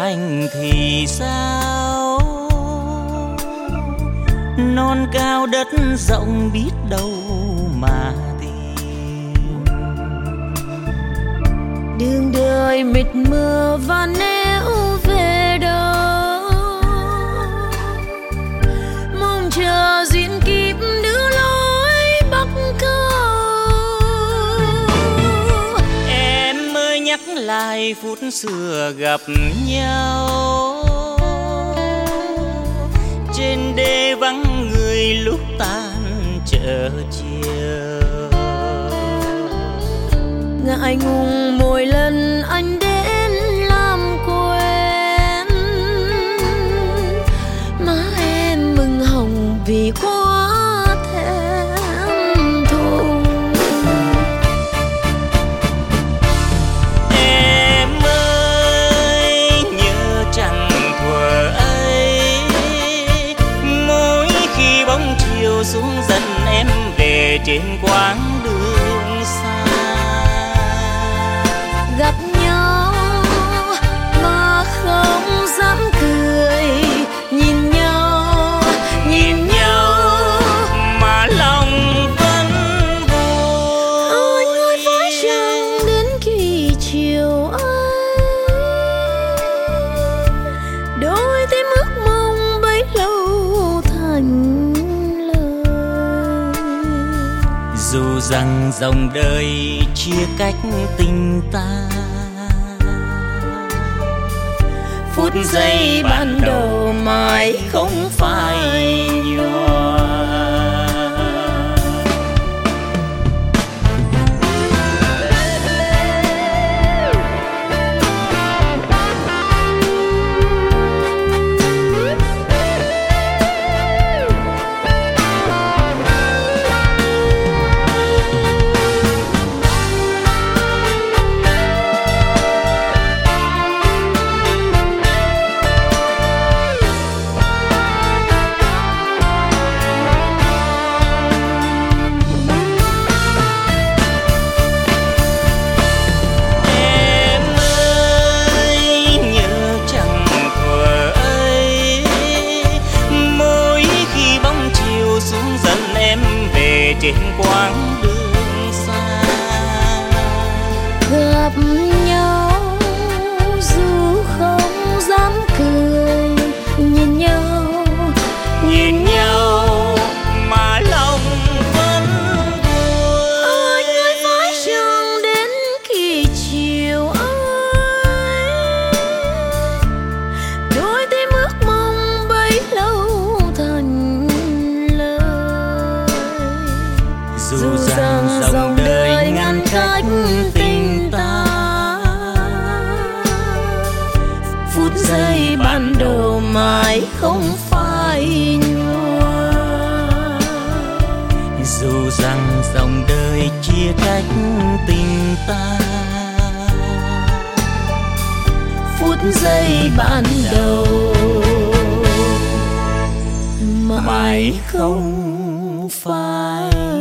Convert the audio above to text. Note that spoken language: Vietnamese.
anh thì sao? Non cao đất rộng biết đâu mà tìm. Đường đời mịt mưa và nếu về đâu, mong chờ duyên kiếp đưa lối bắc cầu. Em mới nhắc lại phút xưa gặp nhau, trên đê vắng người lúc tan chợ chiều. Ngại ngùng mỗi lần anh đến làm quen, má em mừng hồng vì quá thèm thuồng. Em ơi nhớ chẳng thuở ấy, mỗi khi bóng chiều xuống dần em về trên quãng đường xa. Gặp nhau mà không dám cười, nhìn nhau mà lòng vẫn vui. Ôi người phải chăng đến kỳ chiều ấy, đôi tim ước mong bấy lâu thành lời. Dù rằng dòng đời chia cách tình ta, phút giây ban đầu mãi không phai nhòa. Trên quãng đường xa gặp nhau dù không dám cười, nhìn nhau mà lòng vẫn vui. Ôi người phải chăng đến kỳ chiều ấy, đôi tim ước mong bấy lâu thành lời. Dù rằng dòng đời ngăn cách tình ta, phút giây ban đầu mãi không phai nhòa. Dù rằng dòng đời chia cách tình ta, phút giây ban đầu mãi không phai